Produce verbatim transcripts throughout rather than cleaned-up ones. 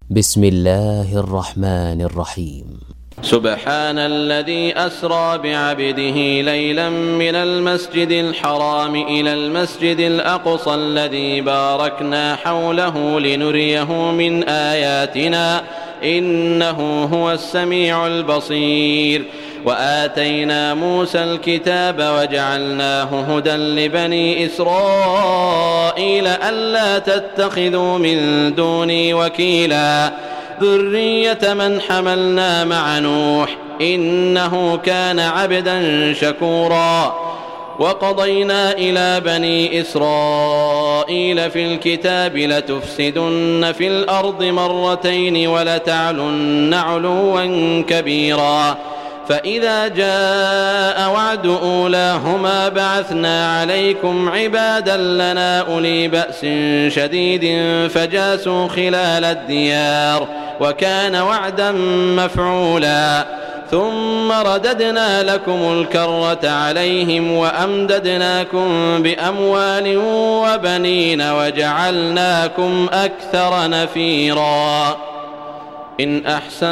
بسم الله الرحمن الرحيم. سبحان الذي أسرى بعبده ليلا من المسجد الحرام إلى المسجد الأقصى الذي باركنا حوله لنريه من آياتنا إنه هو السميع البصير. وآتينا موسى الكتاب وجعلناه هدى لبني إسرائيل ألا تتخذوا من دوني وكيلا ذرية من حملنا مع نوح إنه كان عبدا شكورا. وقضينا إلى بني إسرائيل في الكتاب لتفسدن في الأرض مرتين ولتعلن علوا كبيرا. فإذا جاء وعد أولاهما بعثنا عليكم عبادا لنا أولي بأس شديد فجاسوا خلال الديار وكان وعدا مفعولا. ثم رددنا لكم الكرة عليهم وأمددناكم بأموال وبنين وجعلناكم أكثر نفيرا. إن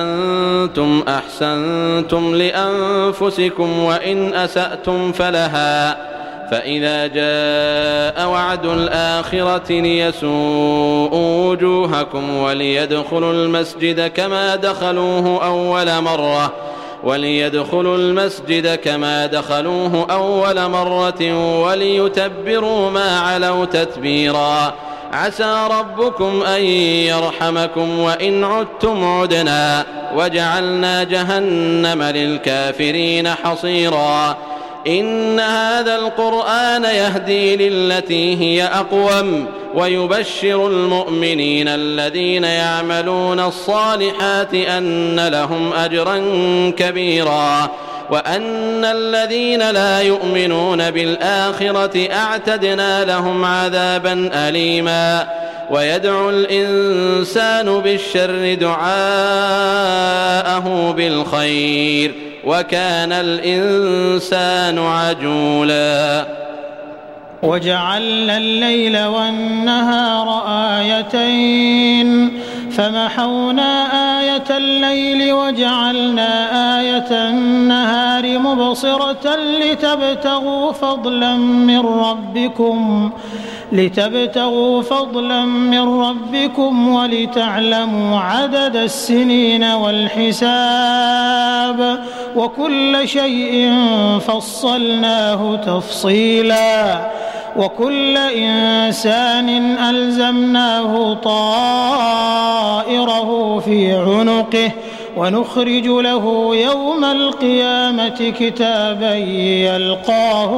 أحسنتم أحسنتم لأنفسكم وإن أسأتم فلها. فإذا جاء وعد الآخرة ليسوءوا وجوهكم وليدخلوا المسجد كما دخلوه أول مرة وليدخلوا المسجد كما دخلوه أول مرة وليتبروا ما علوا تتبيرا. عسى ربكم أن يرحمكم وإن عدتم عدنا وجعلنا جهنم للكافرين حصيرا. إن هذا القرآن يهدي للتي هي أقوم ويبشر المؤمنين الذين يعملون الصالحات أن لهم أجرا كبيرا وأن الذين لا يؤمنون بالآخرة أعتدنا لهم عذابا أليما. ويدعو الإنسان بالشر دعاءه بالخير وكان الإنسان عجولا. وجعلنا الليل والنهار آيتين فمحونا آية الليل وجعلنا آية النهار مبصرة لتبتغوا فضلا من ربكم لتبتغوا فضلا من ربكم ولتعلموا عدد السنين والحساب وكل شيء فصلناه تفصيلا. وكل إنسان ألزمناه طائره في عنقه ونخرج له يوم القيامة كتابا يلقاه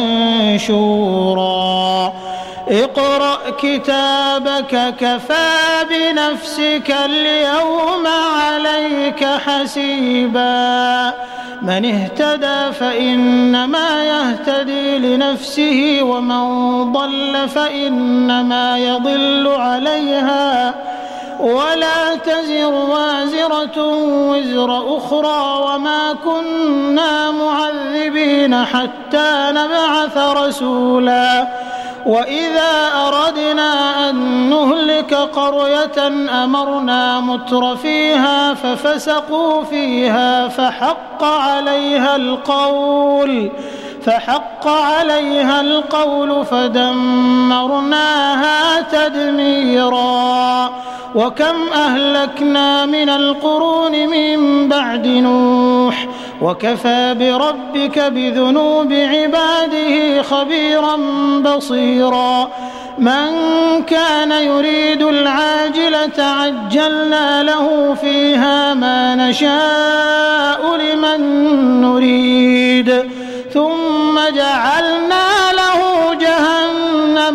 منشورا. اقرأ كتابك كفى بنفسك اليوم عليك حسيبا. من اهتدى فإنما يهتدي لنفسه ومن ضل فإنما يضل عليها ولا تزر وازرة وزر أخرى وما كنا معذبين حتى نبعث رسولا. وإذا أردنا أن نهلك قرية أمرنا متر فيها ففسقوا فيها فحق عليها القول فحق عليها القول فدمرناها تدميرا. وكم أهلكنا من القرون من بعد نوح وكفى بربك بذنوب عباده خبيرا بصيرا. من كان يريد العاجلة عجلنا له فيها ما نشاء لمن نريد ثم جعلنا له جهنم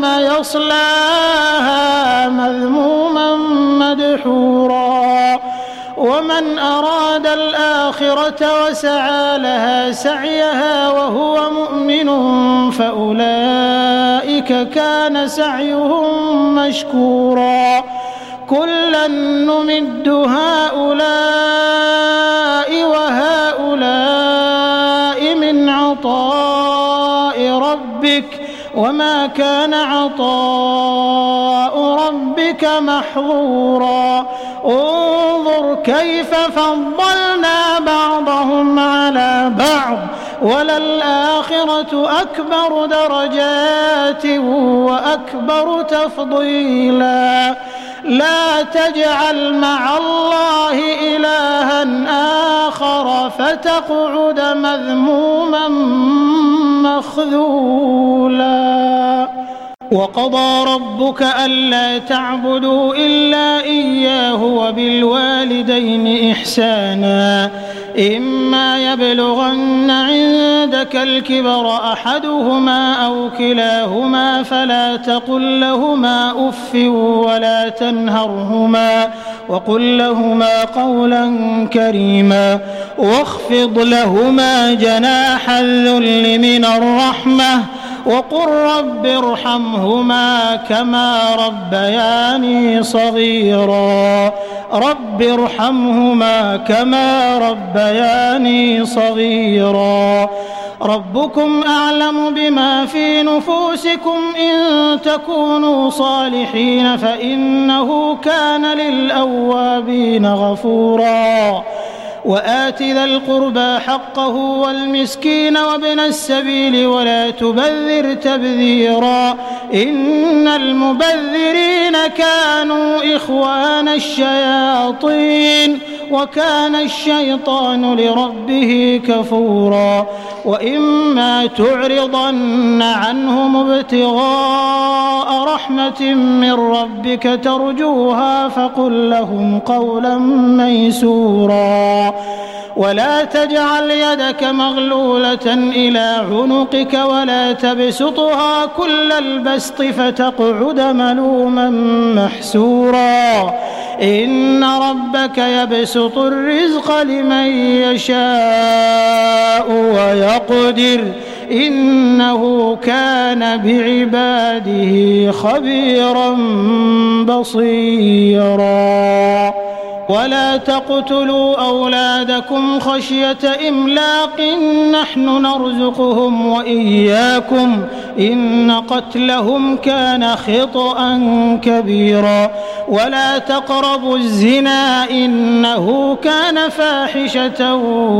يصلاها مذموما مدحورا. ومن أراد الآخرة وسعى لها سعيها وهو مؤمن فأولئك كان سعيهم مشكورا. كلا نمد هؤلاء وهؤلاء من عطاء ربك وما كان عطاء ربك محظورا. انظر كيف فضلنا بعضهم على بعض وللآخرة أكبر درجات وأكبر تفضيلا لا تجعل مع الله إلها آخر فتقعد مذموما مخذولا. وقضى ربك ألا تعبدوا إلا إياه وبالوالدين إحسانا إما يبلغن عندك الكبر أحدهما أو كلاهما فلا تقل لهما أف ولا تنهرهما وقل لهما قولا كريما واخفض لهما جناح الذل من الرحمة وقل رب ارحمهما كما ربياني صغيرا رب ارحمهما كما ربياني صغيرا. ربكم أعلم بما في نفوسكم إن تكونوا صالحين فإنه كان للأوابين غفورا. وآت ذا القربى حقه والمسكين وابن السبيل ولا تبذر تبذيرا إن المبذرين كانوا إخوان الشياطين وكان الشيطان لربه كفورا. وإما تعرضن عنهم ابتغاء رحمة من ربك ترجوها فقل لهم قولا ميسورا. ولا تجعل يدك مغلولة إلى عنقك ولا تبسطها كل البسط فتقعد ملوما محسورا. إن ربك يبسط الرزق لمن يشاء ويقدر إنه كان بعباده خبيرا بصيرا. ولا تقتلوا أولادكم خشية إملاق نحن نرزقهم وإياكم إن قتلهم كان خطأ كبيرا. ولا تقربوا الزنا إنه كان فاحشة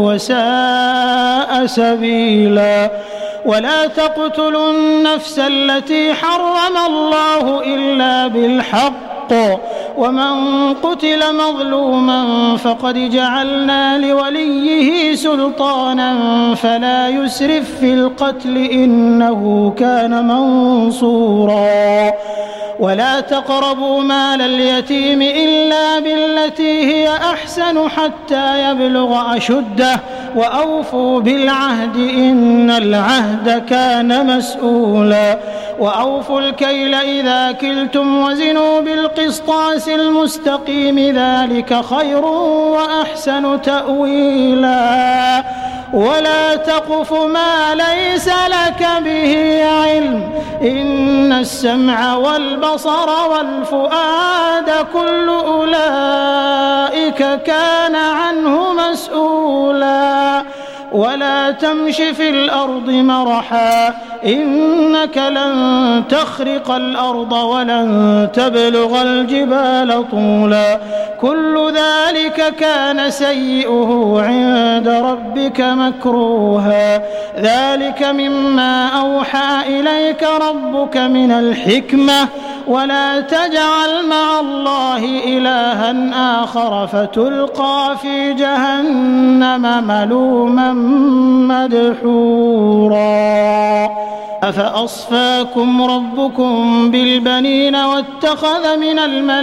وساء سبيلا. ولا تقتلوا النفس التي حرم الله إلا بالحق ومن قتل مظلوما فقد جعلنا لوليه سلطانا فلا يسرف في القتل إنه كان منصورا. ولا تقربوا مال اليتيم إلا بالتي هي أحسن حتى يبلغ أشده وأوفوا بالعهد إن العهد كان مسؤولا. وأوفوا الكيل إذا كلتم وزنوا بالقسطاس المستقيم ذلك خير وأحسن تأويلا. ولا تقف ما ليس لك به علم إن السمع والبصر والفؤاد كل أولئك كان عنه مسؤولا. ولا تمش في الأرض مرحا إنك لن تخرق الأرض ولن تبلغ الجبال طولا كل ذلك كان سيئه عند ربك مكروها. ذلك مما أوحى إليك ربك من الحكمة. ولا تجعل مع الله إلها آخر فتلقى في جهنم ملوما مدحورا. أفأصفاكم ربكم بالبنين واتخذ من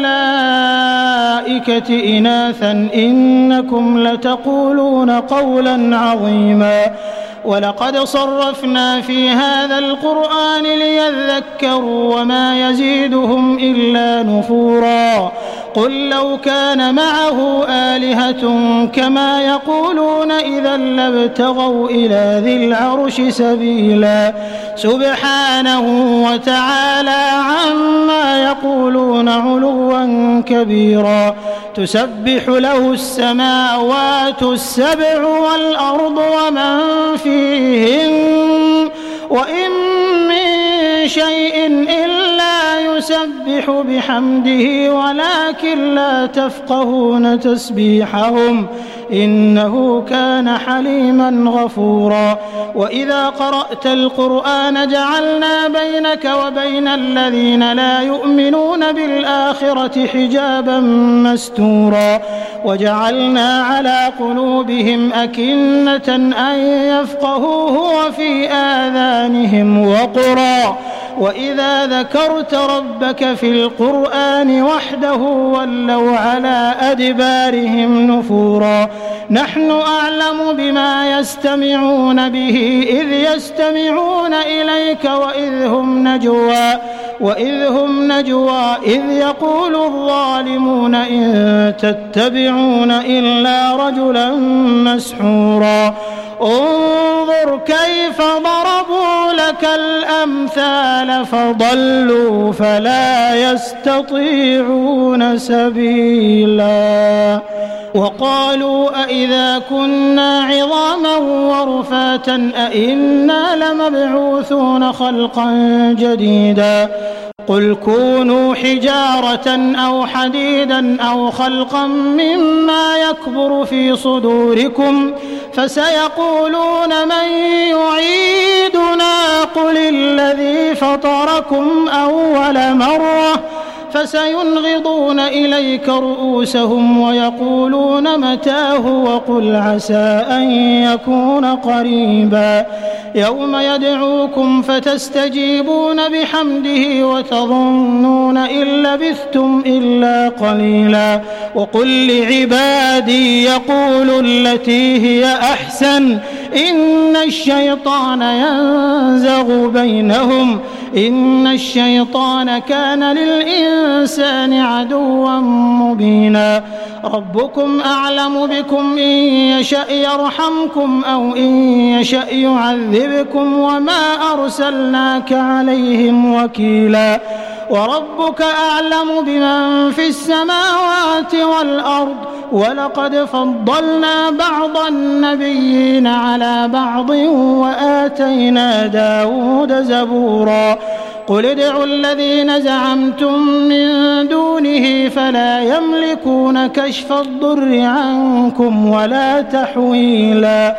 الملائكة إناثا إنكم لتقولون قولا عظيما. ولقد صرفنا في هذا القرآن ليذكروا وما يزيدهم إلا نفورا. قل لو كان معه آلهة كما يقولون إذا لابتغوا إلى ذي العرش سبيلا. سبحانه وتعالى عما يقولون علوا كبيرا. تسبح له السماوات السبع والأرض ومن فيهن وإن من شيء إلا يسبح بحمده ولكن لا تفقهون تسبيحهم إنه كان حليما غفورا وإذا قرأت القرآن جعلنا بينك وبين الذين لا يؤمنون بالآخرة حجابا مستورا وجعلنا على قلوبهم أكنة أن يفقهوه وفي آذانهم وقرا وإذا ذكرت ربك في القرآن وحده ولوا على أدبارهم نفورا نحن أعلم بما يستمعون به إذ يستمعون إليك وإذ هم نجوى وإذ هم نجوى إذ يقول الظالمون إن تتبعون إلا رجلا مسحورا انظر كيف ضربوا لك الأمثال فضلوا فلا يستطيعون سبيلا وقالوا أئذا كنا عظاما ورفاتا أئنا لمبعوثون خلقا جديدا قل كونوا حجارة أو حديدا أو خلقا مما يكبر في صدوركم فسيقولون من يعيدنا قل الذي فطركم أول مرة فسينغضون إليك رؤوسهم ويقولون متاه وقل عسى أن يكون قريبا يوم يدعوكم فتستجيبون بحمده وتظنون إن لبثتم إلا قليلا وقل لعبادي يقولوا التي هي أحسن إن الشيطان ينزغ بينهم إن الشيطان كان للإنسان عدوا مبينا ربكم أعلم بكم إن يشأ يرحمكم أو إن يشأ يعذبكم وما أرسلناك عليهم وكيلا وربك أعلم بمن في السماوات والأرض ولقد فضلنا بعض النبيين على بعض وآتينا داود زبورا قل ادعوا الذين زعمتم من دونه فلا يملكون كشف الضر عنكم ولا تحويلا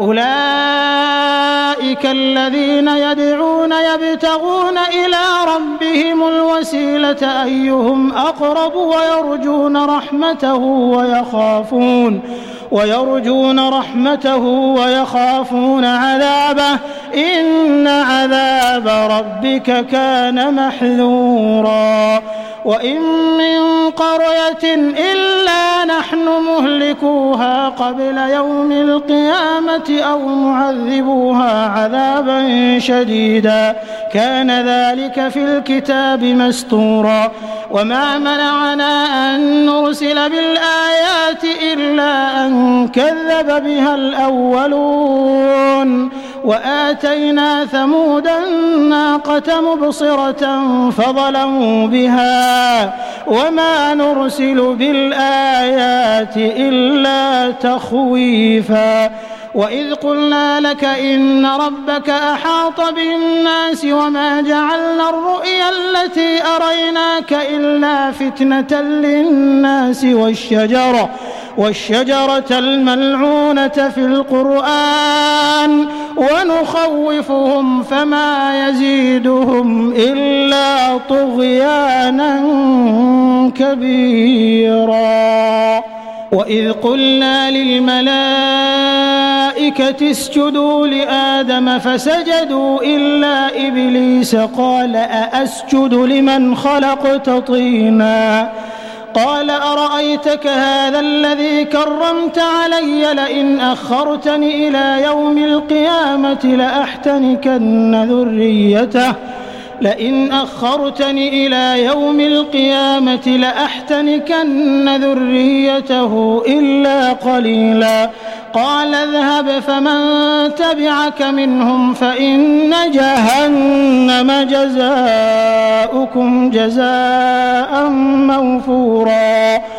أولئك الذين يدعون يبتغون إلى ربهم الوسيلة أيهم أقرب ويرجون رحمته ويخافون ويرجون رحمته ويخافون عذابه إن عذاب ربك كان محذورا وإن من قرية إلا نحن مهلكوها قبل يوم القيامة أو معذبوها عذابا شديدا كان ذلك في الكتاب مسطورا وما منعنا أن نرسل بالآيات إلا أن كذب بها الأولون وآتينا ثمود الناقة مبصرة فظلموا بها وما نرسل بالآيات إلا تخويفا وإذ قلنا لك إن ربك أحاط بالناس وما جعلنا الرؤيا التي أريناك إلا فتنة للناس والشجرة والشجرة الملعونة في القرآن ونخوفهم فما يزيدهم إلا طغيانا كبيرا وإذ قلنا للملائكة اسجدوا لآدم فسجدوا إلا إبليس قال أأسجد لمن خلقت طينا قال أرأيتك هذا الذي كرمت علي لئن أخرتني إلى يوم القيامة لأحتنكن ذريته لئن أخرتني إلى يوم القيامة لأحتنكن ذريته إلا قليلا قال اذهب فمن تبعك منهم فإن جهنم جزاؤكم جزاء موفورا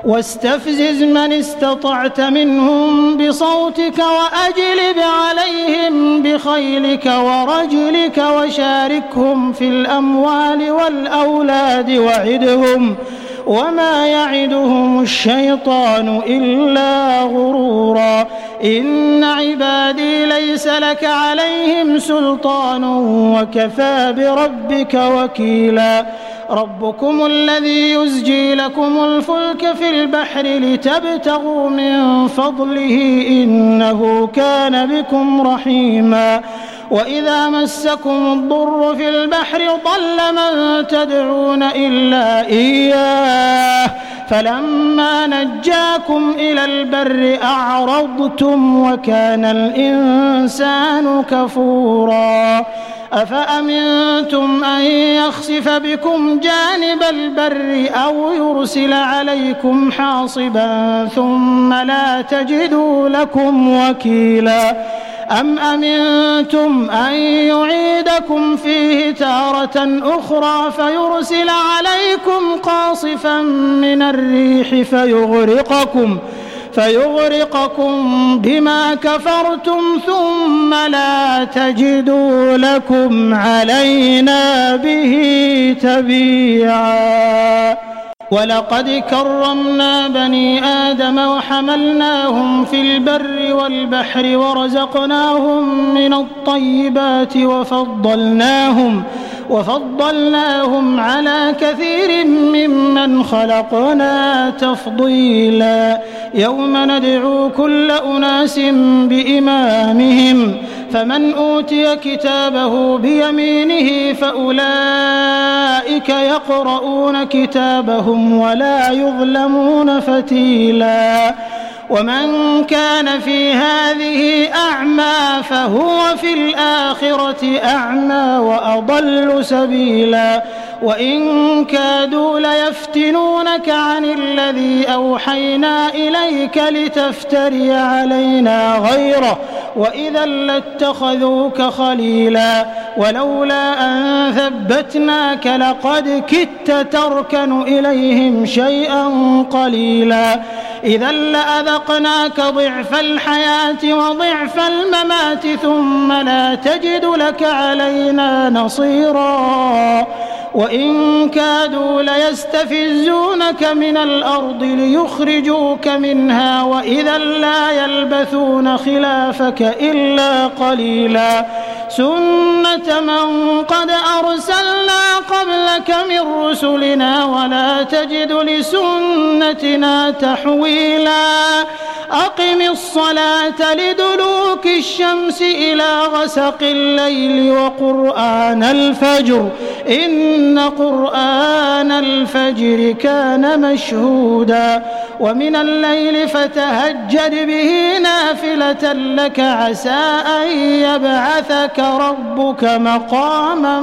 واستفزز من استطعت منهم بصوتك وأجلب عليهم بخيلك ورجلك وشاركهم في الأموال والأولاد وعدهم وما يعدهم الشيطان إلا غرورا إن عبادي ليس لك عليهم سلطان وكفى بربك وكيلا ربكم الذي يزجي لكم الفلك في البحر لتبتغوا من فضله إنه كان بكم رحيما وإذا مسكم الضر في البحر ضل من تدعون إلا إياه فلما نجاكم إلى البر أعرضتم وكان الإنسان كفورا أفأمنتم أن يخسف بكم جانب البر أو يرسل عليكم حاصبا ثم لا تجدوا لكم وكيلا أم أمنتم أن يعيدكم فيه تارة أخرى فيرسل عليكم قاصفا من الريح فيغرقكم فيغرقكم بما كفرتم ثم لا تجدوا لكم علينا به تبيعا ولقد كرمنا بني آدم وحملناهم في البر والبحر ورزقناهم من الطيبات وفضلناهم وفضلناهم على كثير ممن خلقنا تفضيلا يوم ندعو كل أناس بإمامهم فمن أوتي كتابه بيمينه فأولئك يقرؤون كتابهم ولا يظلمون فتيلا ومن كان في هذه أعمى فهو في الآخرة أعمى وأضل سبيلا وإن كادوا ليفتنونك عن الذي أوحينا إليك لتفتري علينا غيره وإذا لاتخذوك خليلا ولولا أن ثبتناك لقد كدت تركن إليهم شيئا قليلا إذا لأذقناك ضعف الحياة وضعف الممات ثم لا تجد لك علينا نصيرا وإن كادوا ليستفزونك من الأرض ليخرجوك منها وإذا لا يلبثون خلافك إلا قليلا سنة من قد أرسلنا قبلك من رسلنا ولا تجد لسنتنا تحويلا أقم الصلاة لدلوك الشمس إلى غسق الليل وقرآن الفجر إن قرآن الفجر كان مشهودا ومن الليل فتهجد به نافلة لك عسى أن يبعثك ربك مقاما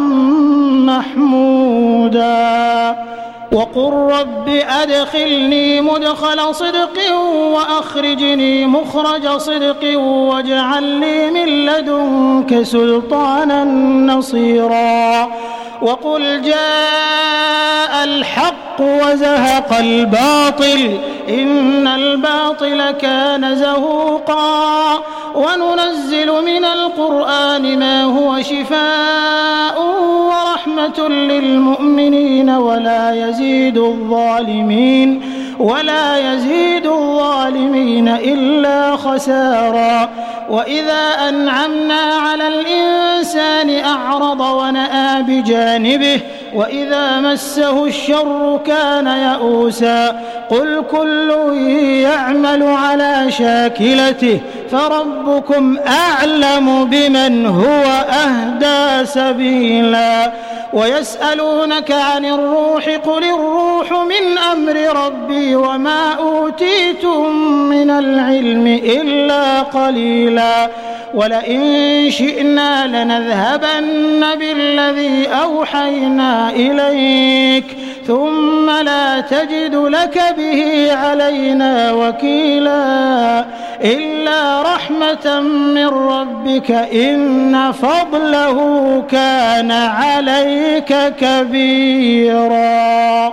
محمودا وقل رب أدخلني مدخل صدق وأخرجني مخرج صدق واجعل لي من لدنك سلطانا نصيرا وقل جاء الحق وزهق الباطل إن الباطل كان زهوقا وننزل من القرآن ما هو شفاء ورحمة للمؤمنين ولا يزيد الظالمين ولا يزيد الظالمين إلا خسارا وإذا أنعمنا على الإنسان أعرض ونأى بجانبه وإذا مسه الشر كان يئوسا قل كل يعمل على شاكلته فربكم أعلم بمن هو أهدى سبيلا ويسألونك عن الروح قل الروح من أمر ربي وما أوتيتم من العلم إلا قليلا ولئن شئنا لنذهبن بالذي أوحينا إليك ثم لا تجد لك به علينا وكيلا إلا رحمة من ربك إن فضله كان عليك كبيرا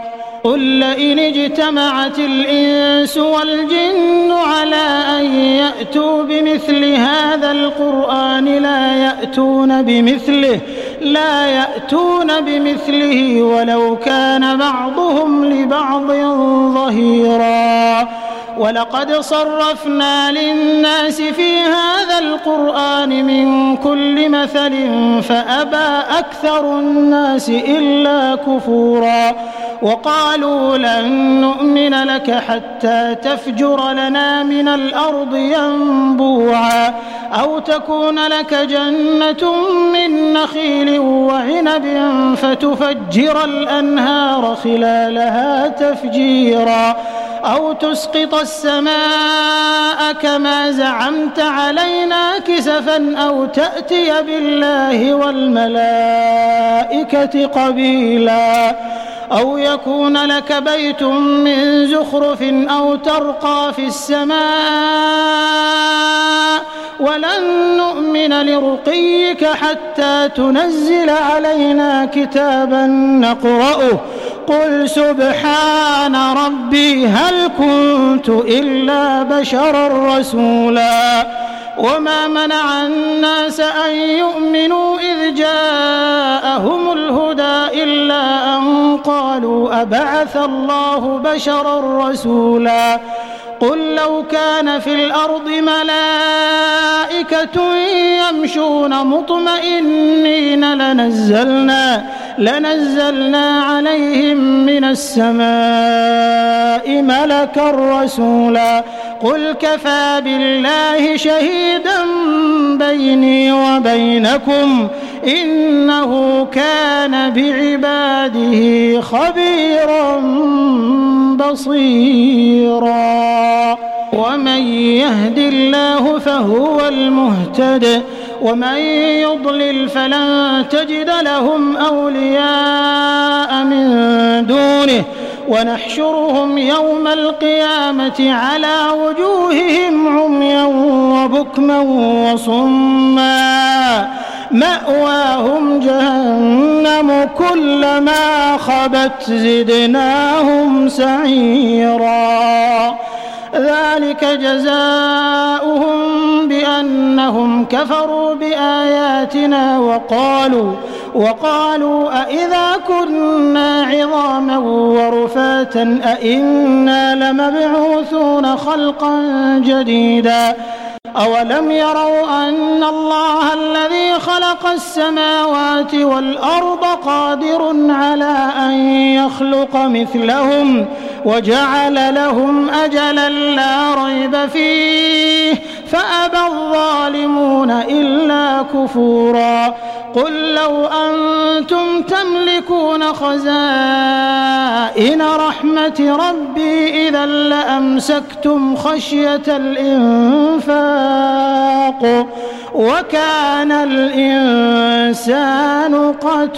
قل لئن اجتمعت الإنس والجن على أن يأتوا بمثل هذا القرآن لا يأتون بمثله لا يأتون بمثله ولو كان بعضهم لبعض ظهيرا ولقد صرفنا للناس في هذا القرآن من كل مثل فأبى أكثر الناس إلا كفورا وقالوا لن نؤمن لك حتى تفجر لنا من الأرض ينبوعا أو تكون لك جنة من نخيل وعنب فتفجر الأنهار خلالها تفجيرا أو تسقط السماء كما زعمت علينا كسفا أو تأتي بالله والملائكة قبيلا أو يكون لك بيت من زخرف أو ترقى في السماء ولن نؤمن لرقيك حتى تنزل علينا كتابا نقرأه قل سبحان ربي هل كنت إلا بشرا رسولا وما منع الناس أن يؤمنوا إذ جاءهم الهدى إلا أن قالوا أبعث الله بشرا رسولا قل لو كان في الأرض ملائكة يمشون مطمئنين لنزلنا لنزلنا عليهم من السماء ملكا رسولا قل كفى بالله شهيدا بيني وبينكم إنه كان بعباده خبيرا بصيرا ومن يهد الله فهو المهتد ومن يضلل فلن تجد لهم أولياء من دونه ونحشرهم يوم القيامة على وجوههم عميا وبكما وصما مأواهم جهنم كلما خبت زدناهم سعيرا ذلك جزاؤهم بأنهم كفروا بآياتنا وقالوا وقالوا أإذا كنا عظاما ورفاتا أإنا لمبعوثون خلقا جديدا أولم يروا أن الله الذي خلق السماوات والأرض قادر على أن يخلق مثلهم وجعل لهم أجلا لا ريب فيه فأبى الظالمون إلا كفورا قل لو أنتم تملكون خزائن رحمة ربي إذا لأمسكتم خشية الإنفاق وكان الإنسان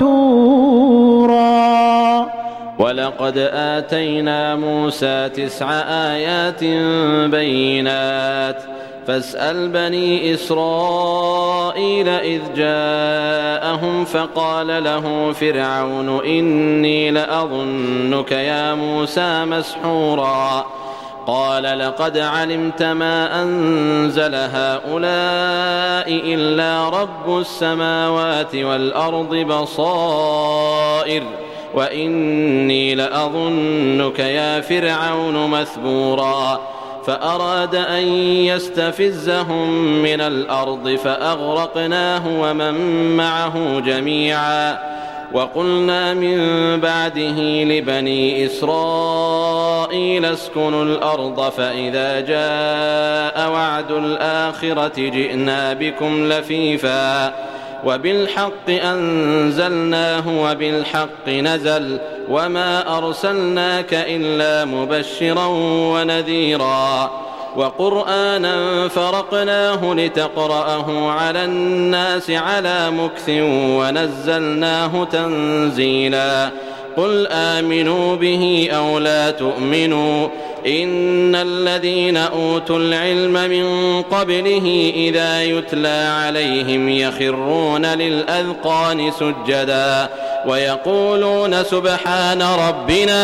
قتورا ولقد آتينا موسى تسع آيات بينات فاسأل بني إسرائيل إذ جاءهم فقال له فرعون إني لأظنك يا موسى مسحورا قال لقد علمت ما أنزل هؤلاء إلا رب السماوات والأرض بصائر وإني لأظنك يا فرعون مثبورا فأراد أن يستفزهم من الأرض فأغرقناه ومن معه جميعا وقلنا من بعده لبني إسرائيل اسكنوا الأرض فإذا جاء وعد الآخرة جئنا بكم لفيفا وبالحق أنزلناه وبالحق نزل وما أرسلناك إلا مبشرا ونذيرا وقرآنا فرقناه لتقرأه على الناس على مكث ونزلناه تنزيلا قل آمنوا به أو لا تؤمنوا إن الذين أوتوا العلم من قبله إذا يتلى عليهم يخرون للأذقان سجدا ويقولون سبحان ربنا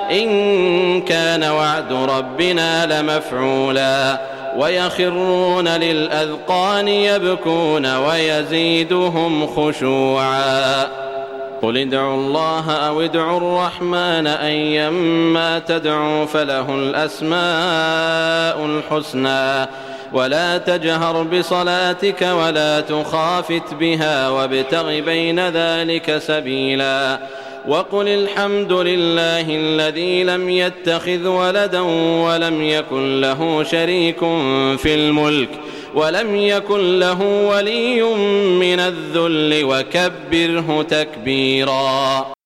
إن كان وعد ربنا لمفعولا ويخرون للأذقان يبكون ويزيدهم خشوعا قل ادعوا الله أو ادعوا الرحمن أيما تدعوا فله الأسماء الحسنى ولا تجهر بصلاتك ولا تخافت بها وابتغ بين ذلك سبيلا وقل الحمد لله الذي لم يتخذ ولدا ولم يكن له شريك في الملك ولم يكن له ولي من الذل وكبره تكبيرا.